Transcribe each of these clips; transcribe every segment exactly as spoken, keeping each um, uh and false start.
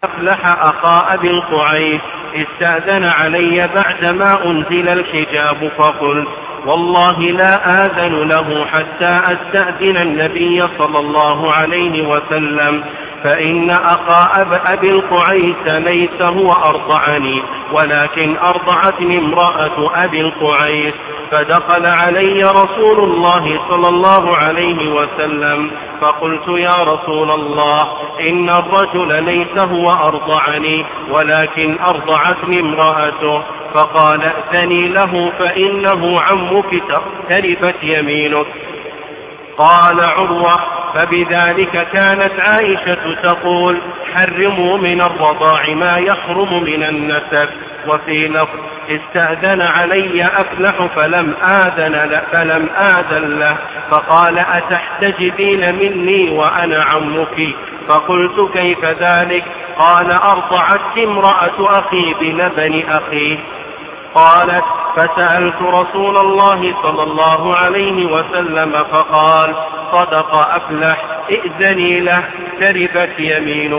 أفلح أخا أبي القعيس استأذن علي بعدما أنزل الحجاب فقلت والله لا آذن له حتى أستأذن النبي صلى الله عليه وسلم، فإن أخا أب أبي القعيس ليس هو أرضعني ولكن أرضعتني امرأة أبي القعيس. فدخل علي رسول الله صلى الله عليه وسلم فقلت يا رسول الله إن الرجل ليس هو أرضعني ولكن أرضعتني امرأته. فقال ائذني له فإنه عمك تربت يمينك. قال عروة فبذلك كانت عائشة تقول حرموا من الرضاع ما يحرم من النسب. وفي لفظ استأذن علي أفلح فلم آذن, فلم آذن له فقال أتحتجبين مني وأنا عمك؟ فقلت كيف ذلك؟ قال أرضعت امرأة أخي بلبن أخيه. قالت فسألت رسول الله صلى الله عليه وسلم فقال صدق أفلح ائذني له تربت يمينك.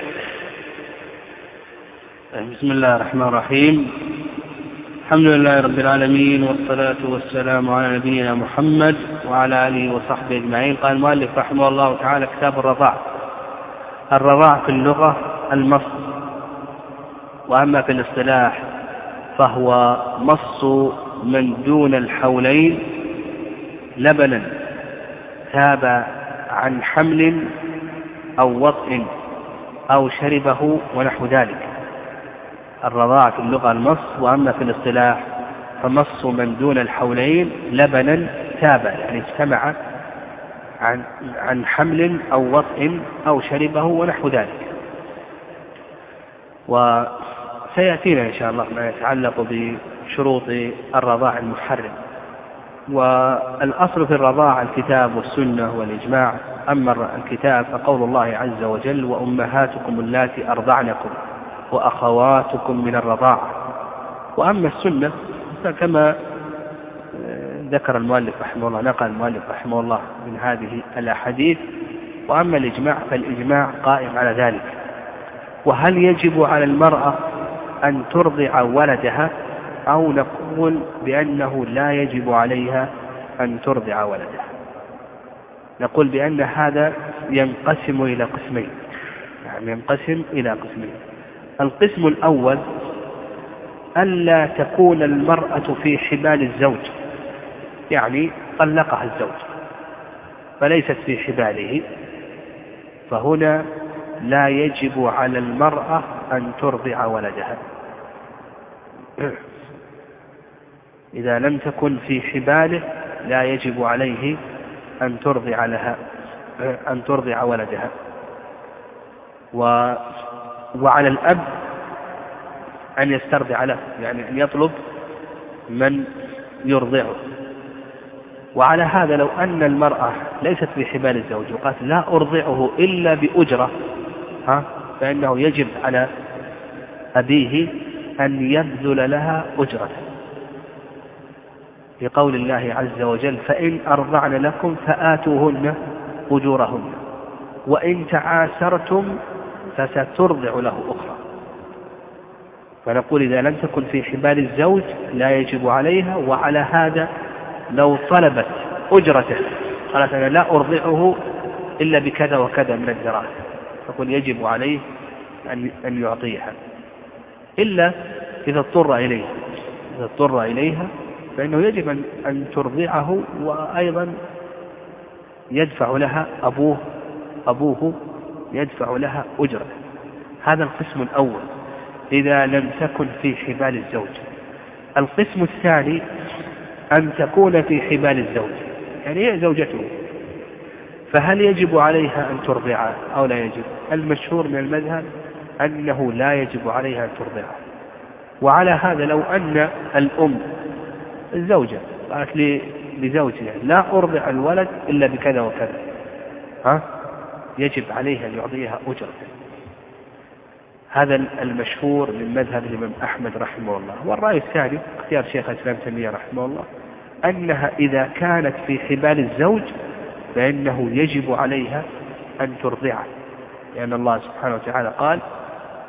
بسم الله الرحمن الرحيم. الحمد لله رب العالمين والصلاة والسلام على نبينا محمد وعلى آله وصحبه أجمعين. قال المؤلف رحمه الله تعالى كتاب الرضاع. الرضاع في اللغة المص، وأما في الاصطلاح فهو مص من دون الحولين لبنا تاب عن حمل أو وطء أو شربه ونحو ذلك. الرضاع في اللغة المص، وأما في الاصطلاح فمص من دون الحولين لبنا تاب، يعني اجتمع عن, عن حمل أو وطء أو شربه ونحو ذلك. وسيأتينا إن شاء الله ما يتعلق بشروط الرضاع المحرم. والأصل في الرضاع الكتاب والسنة والإجماع. أما الكتاب فقول الله عز وجل وأمهاتكم اللاتي أرضعنكم وأخواتكم من الرضاعة. وأما السنة فكما ذكر المؤلف رحمه الله، نقل المؤلف رحمه الله من هذه الأحاديث. وأما الإجماع فالإجماع قائم على ذلك. وهل يجب على المرأة أن ترضع ولدها، أو نقول بأنه لا يجب عليها أن ترضع ولدها؟ نقول بأن هذا ينقسم إلى قسمين، يعني ينقسم إلى قسمين. القسم الأول ألا تكون المرأة في حبال الزوج، يعني طلقها الزوج فليست في حباله، فهنا لا يجب على المرأة أن ترضع ولدها. إذا لم تكن في حباله لا يجب عليه أن ترضع لها أن ترضع ولدها. و وعلى الأب أن يسترضع له، يعني أن يطلب من يرضعه. وعلى هذا لو أن المرأة ليست في حبال الزوج وقالت لا أرضعه إلا بأجرة، ها فإنه يجب على أبيه أن يبذل لها أجرة، لقول الله عز وجل فإن أرضعن لكم فآتوهن أجورهن وإن تعاسرتم فسترضع له أخرى. فنقول إذا لم تكن في حبال الزوج لا يجب عليها. وعلى هذا لو طلبت أجرته قالت أنا لا أرضعه إلا بكذا وكذا من الدراهم، فقل يجب عليه أن يعطيها، إلا إذا اضطر إليها. إذا اضطر إليها فإنه يجب أن ترضعه، وأيضا يدفع لها أبوه أبوه يدفع لها أجرة. هذا القسم الأول إذا لم تكن في حبال الزوج. القسم الثاني أن تكون في حبال الزوج، يعني هي زوجته، فهل يجب عليها أن ترضع أو لا يجب؟ المشهور من المذهب أنه لا يجب عليها أن ترضع. وعلى هذا لو أن الأم الزوجة قالت لزوجها لا أرضع الولد إلا بكذا وكذا، ها يجب عليها أن يعطيها أجرة. هذا المشهور من مذهب الإمام أحمد رحمه الله. والرأي الثاني اختيار شيخ الإسلام تيمية رحمه الله أنها إذا كانت في حبال الزوج فإنه يجب عليها أن ترضعه، لأن الله سبحانه وتعالى قال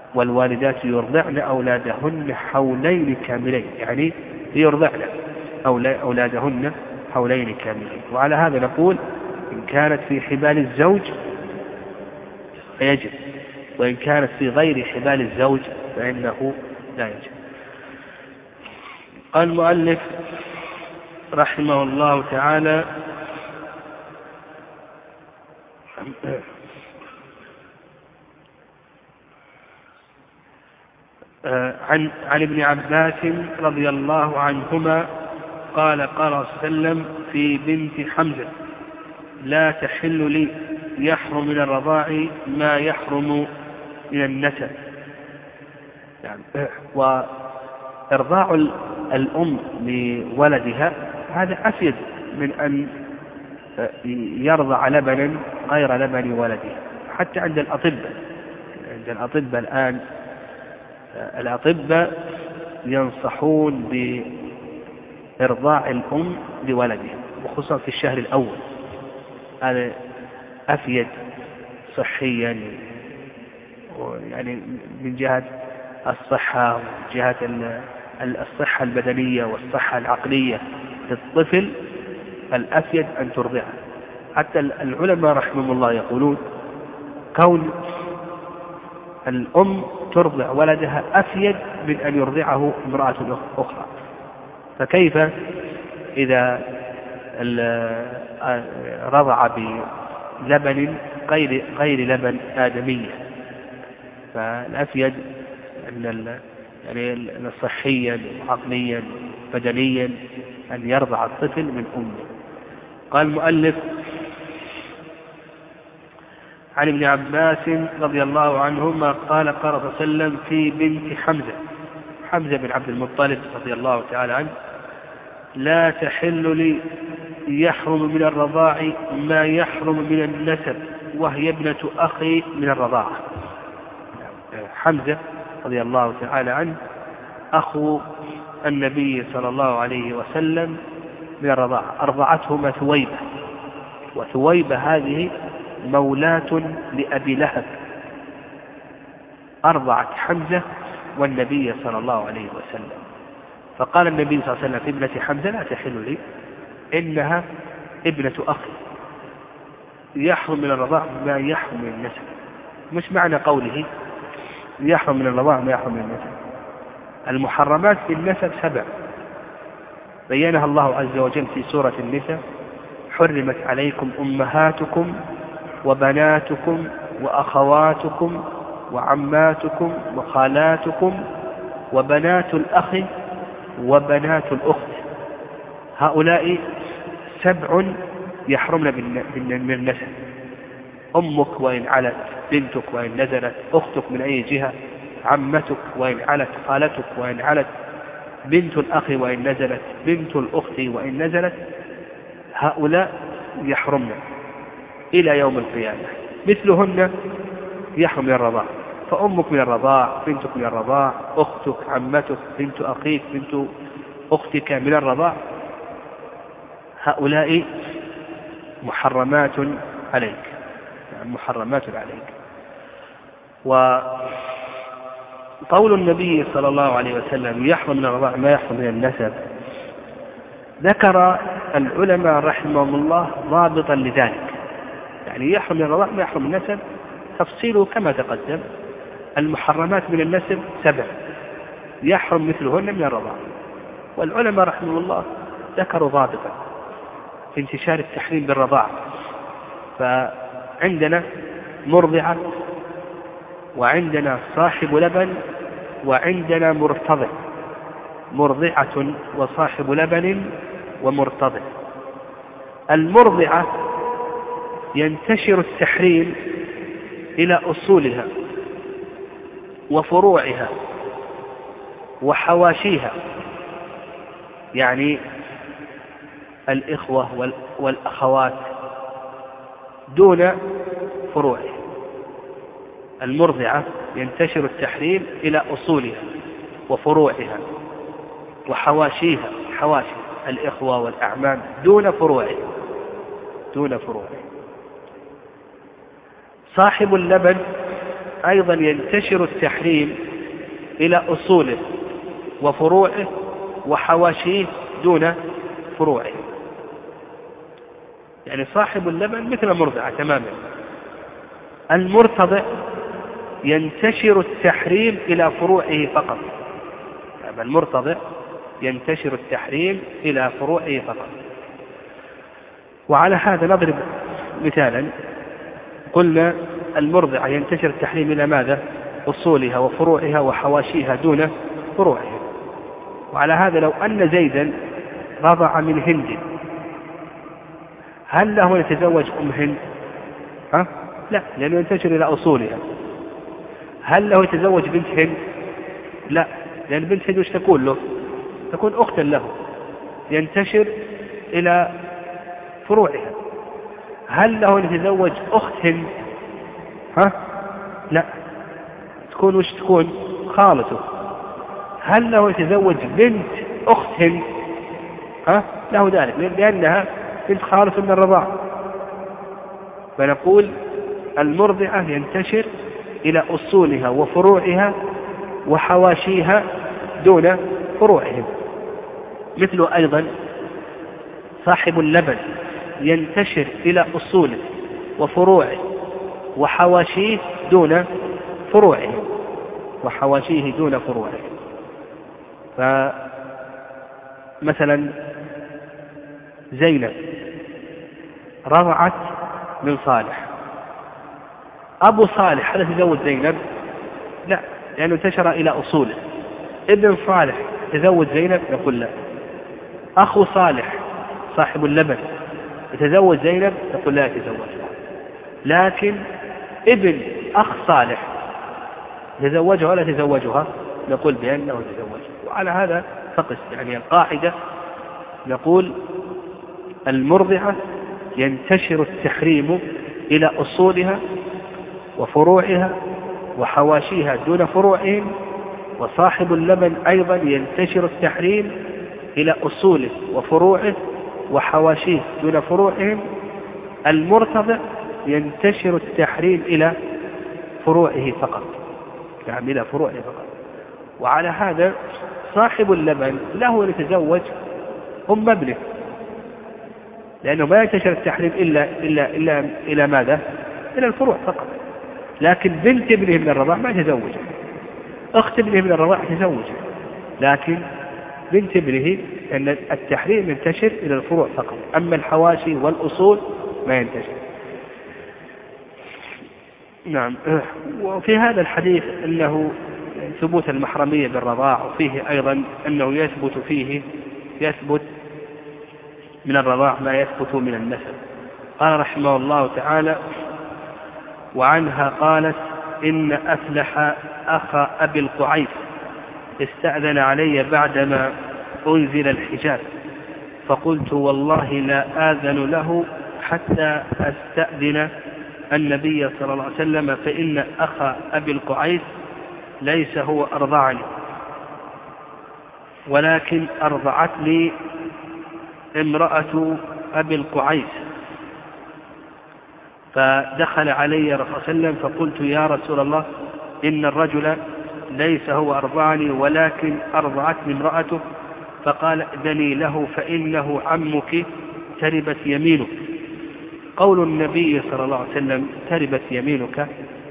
والوالدات يرضعن أولادهن حولين كاملين، يعني يرضعن أولادهن حولين كاملين. وعلى هذا نقول إن كانت في حبال الزوج فيجب، وإن كانت في غير حبال الزوج فإنه لا يجب. قال المؤلف رحمه الله تعالى: عن عن ابن عباس رضي الله عنهما قال: قال صلى الله عليه وسلم في بنت حمزة: لا تحل لي، يحرم من الرضاع ما يحرم من النسب. يعني وإرضاع الأم لولدها هذا أفيد من أن يرضع لبنا غير لبن ولدها. حتى عند الأطباء عند الأطباء الآن الأطباء ينصحون بإرضاع الأم لولدها، وخصوصا في الشهر الأول. هذا أفيد صحيا، يعني من جهة الصحة ومن جهة الصحة البدنية والصحة العقلية للطفل. الأفيد أن ترضعه. حتى العلماء رحمهم الله يقولون كون الأم ترضع ولدها أفيد من أن يرضعه امرأة أخرى. فكيف إذا رضع بلبن غير غير لبن آدمية؟ فالأفيد أن يعني صحيا وعقليا بدنيا أن يرضع الطفل من أمه. قال المؤلف: عن ابن عباس رضي الله عنهما قال: قال صلى الله عليه وسلم في بنت حمزة حمزة بن عبد المطلب رضي الله تعالى عنه: لا تحل لي، يحرم من الرضاع ما يحرم من النسب، وهي ابنة أخي من الرضاعة. حمزة رضي الله تعالى عنه أخو النبي صلى الله عليه وسلم من الرضاعة، أرضعتهما ثويبة، وثويبة هذه مولاة لأبي لهب، أرضعت حمزة والنبي صلى الله عليه وسلم. فقال النبي صلى الله عليه وسلم في ابنة حمزة: لا تحل لي، إنها ابنة أخي. يحرم من الرضاع ما يحرم من النسب. مش معنى قوله يحرم من الرضاع ما يحرم من النسب. المحرمات في النسب سبع بينها الله عز وجل في سورة النساء: حرمت عليكم أمهاتكم وبناتكم وأخواتكم وعماتكم وخالاتكم وبنات الأخ وبنات الأخت. هؤلاء سبع يحرمن من النسب. أمك وإن علت، بنتك وإن نزلت، أختك من أي جهة، عمتك وإن علت، خالتك وإن علت، بنت الأخ وإن نزلت، بنت الأخت وإن نزلت، هؤلاء يحرمن إلى يوم القيامة. مثلهن يحرم من الرضاع. فأمك من الرضاع، بنتك من الرضاع، أختك، عمتك، بنت أخيك، بنت أختك من الرضاع، هؤلاء محرمات عليك، يعني محرمات عليك. وقول النبي صلى الله عليه وسلم: يحرم من الرضاع ما يحرم من النسب، ذكر العلماء رحمهم الله ضابطا لذلك. يعني يحرم من الرضاع ما يحرم من النسب تفصيله كما تقدم. المحرمات من النسب سبع يحرم مثلهن من الرضاع. والعلماء رحمهم الله ذكروا ضابطا في انتشار التحريم بالرضاع. فعندنا مرضعة، وعندنا صاحب لبن، وعندنا مرتضع. مرضعة وصاحب لبن ومرتضع. المرضعة ينتشر التحريم إلى أصولها وفروعها وحواشيها، يعني الإخوة والأخوات دون فروعها. المرضعة ينتشر التحريم إلى أصولها وفروعها وحواشيها، حواشي الإخوة والأعمام دون فروعها دون فروعها. صاحب اللبن أيضا ينتشر التحريم إلى أصوله وفروعه وحواشيه دون فروعه. يعني صاحب اللبن مثل المرضعة تماما. المرتضع ينتشر التحريم إلى فروعه فقط. يعني المرتضع ينتشر التحريم إلى فروعه فقط. وعلى هذا نضرب مثالا. قلنا المرضعة ينتشر التحريم إلى ماذا؟ أصولها وفروعها وحواشيها دون فروعها. وعلى هذا لو أن زيدا رضع من هند، هل له يتزوج أم هند؟ ها؟ لا، لأنه ينتشر إلى أصولها. هل له يتزوج بنت هند؟ لا، لأن بنت هند وش تكون له؟ تكون أختا له، ينتشر إلى فروعها. هل له يتزوج أخت هند؟ ها؟ لا، تكون وش تكون؟ خالته. هل له يتزوج بنت أخت هند؟ ها؟ له ذلك، لأنها بنت خالته من الرضاعة. فنقول المرضعة ينتشر إلى أصولها وفروعها وحواشيها دون فروعهم. مثل أيضا صاحب اللبن ينتشر إلى أصوله وفروعه وحواشيه دون فروعه وحواشيه دون فروعه. فمثلا زينب رضعت من صالح. أبو صالح هل تزوج زينب؟ لا، لأنه انتشر إلى أصوله. ابن صالح تزوج زينب؟ نقول لا. أخو صالح صاحب اللبن يتزوج زينب؟ نقول لا يتزوج. لكن ابن أخ صالح يتزوجها ولا تزوجها؟ نقول بأنه يتزوج. وعلى هذا فقس. يعني القاعدة نقول المرضعة ينتشر التحريم إلى أصولها وفروعها وحواشيها دون فروعهم. وصاحب اللبن أيضا ينتشر التحريم إلى أصوله وفروعه وحواشيه دون فروعهم. المرتضع ينتشر التحريم إلى فروعه فقط، يعني إلى فروعه فقط. وعلى هذا صاحب اللبن له أن يتزوج أم ابنه، لأنه ما ينتشر التحريم إلا, إلا, إلا إلى ماذا؟ إلى الفروع فقط. لكن بنت ابنه من الرضاع ما تزوج، أخت ابنه من الرضاع تزوج، لكن بنت ابنه أن التحريم ينتشر إلى الفروع فقط، أما الحواشي والأصول ما ينتشر. نعم. وفي هذا الحديث أنه ثبوت المحرمية بالرضاع، وفيه أيضا أنه يثبت فيه يثبت من الرضاع ما يثبت من النسب. قال رحمه الله تعالى: وعنها قالت: إن أفلح أخا أبي القعيس استأذن علي بعدما أنزل الحجاب، فقلت: والله لا آذن له حتى أستأذن النبي صلى الله عليه وسلم، فإن أخا أبي القعيس ليس هو أرضعني، ولكن أرضعتني امرأة أبي القعيس. فدخل علي رسول الله صلى الله عليه وسلم فقلت: يا رسول الله، إن الرجل ليس هو أرضعني ولكن أرضعتني امرأته. فقال: ائذني له فإنه عمك تربت يمينك. قول النبي صلى الله عليه وسلم تربت يمينك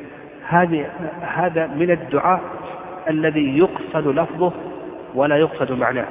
هذا من الدعاء الذي يقصد لفظه ولا يقصد معناه،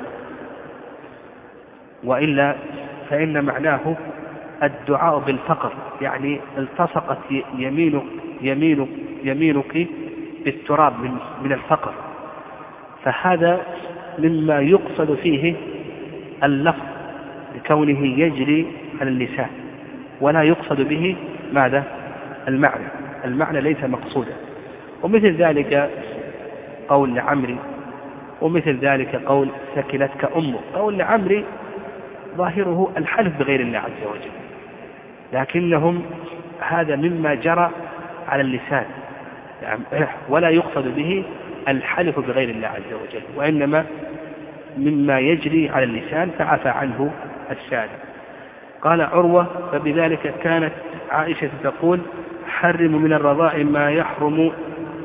وإلا فإن معناه الدعاء بالفقر، يعني التصقت يمينك يمينك يمينك بالتراب من من الفقر. فهذا مما يقصد فيه اللفظ لكونه يجري على اللسان، ولا يقصد به ماذا؟ المعنى. المعنى ليس مقصودا. ومثل ذلك قول لعمري، ومثل ذلك قول ثكلتك أمك. قول لعمري ظاهره الحلف بغير الله عز وجل، لكنهم هذا مما جرى على اللسان، ولا يقصد به الحلف بغير الله عز وجل، وإنما مما يجري على اللسان فعفى عنه الشارع. قال عروة: فبذلك كانت عائشة تقول: حرم من الرضاع ما يحرم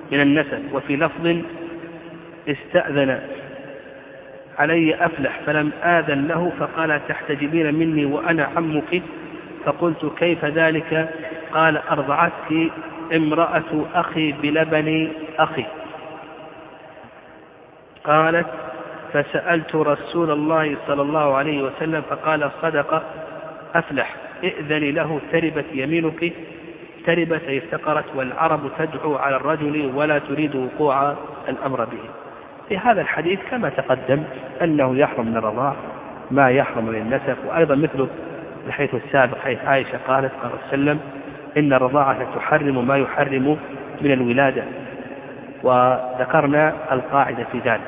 من النسب. وفي لفظ استأذن علي أفلح فلم آذن له فقال تحتجبين مني وأنا عمك، فقلت كيف ذلك؟ قال أرضعتك امرأة أخي بلبن أخي. قالت فسألت رسول الله صلى الله عليه وسلم فقال صدق أفلح ائذن له تربت يمينك. تربت أي افتقرت، والعرب تدعو على الرجل ولا تريد وقوع الأمر به. في هذا الحديث كما تقدم أنه يحرم من الرضاع ما يحرم من النسب، وأيضا مثله الحديث السابق حيث عائشة قالت قال وسلم إن الرضاعة تحرم ما يحرم من الولادة، وذكرنا القاعدة في ذلك،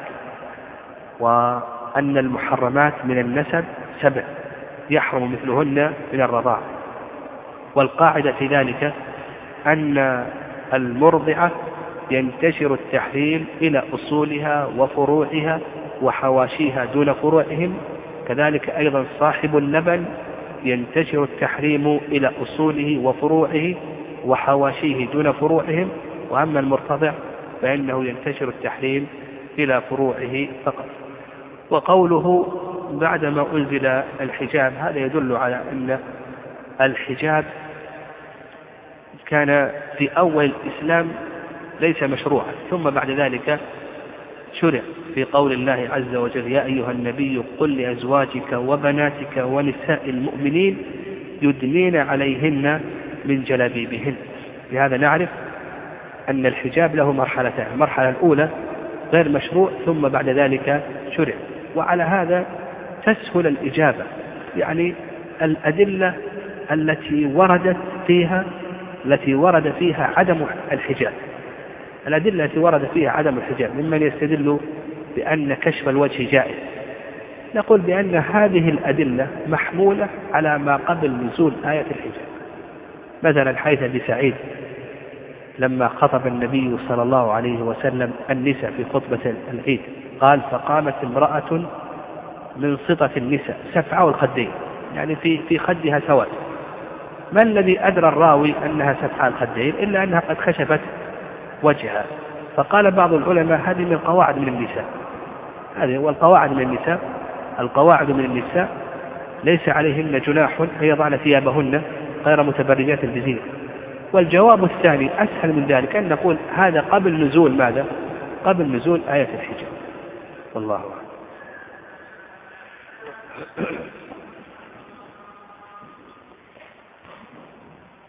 وأن المحرمات من النسب سبع يحرم مثلهن من الرضاعة. والقاعدة في ذلك أن المرضعة ينتشر التحريم إلى أصولها وفروعها وحواشيها دون فروعهم، كذلك أيضا صاحب اللبن ينتشر التحريم إلى أصوله وفروعه وحواشيه دون فروعهم، وأما المرتضع فإنه ينتشر التحريم إلى فروعه فقط. وقوله بعدما أنزل الحجاب هذا يدل على أن الحجاب كان في أول الإسلام ليس مشروعا، ثم بعد ذلك شرع في قول الله عز وجل يا أيها النبي قل لأزواجك وبناتك ونساء المؤمنين يدنين عليهن من جلابيبهن. بهذا نعرف أن الحجاب له مرحلتان، المرحلة الأولى غير مشروع ثم بعد ذلك شرع. وعلى هذا تسهل الإجابة، يعني الأدلة التي وردت فيها التي ورد فيها عدم الحجاب الأدلة التي ورد فيها عدم الحجاب ممن يستدل بأن كشف الوجه جائز، نقول بأن هذه الأدلة محمولة على ما قبل نزول آية الحجاب. مثلا حيث أبي سعيد لما خطب النبي صلى الله عليه وسلم النساء في خطبة العيد قال فقامت امرأة من سطة النساء سفعاء الخدين، يعني في في خدها سواد. ما الذي أدرى الراوي أنها سفعاء الخدين إلا أنها قد خشفت وجهها؟ فقال بعض العلماء هذه من القواعد من النساء، هذه هو القواعد من النساء القواعد من النساء ليس عليهن جناح أن يضعن ثيابهن غير متبرجات بزينة. والجواب الثاني أسهل من ذلك، أن نقول هذا قبل نزول ماذا؟ قبل نزول آية الحجاب. والله أعلم.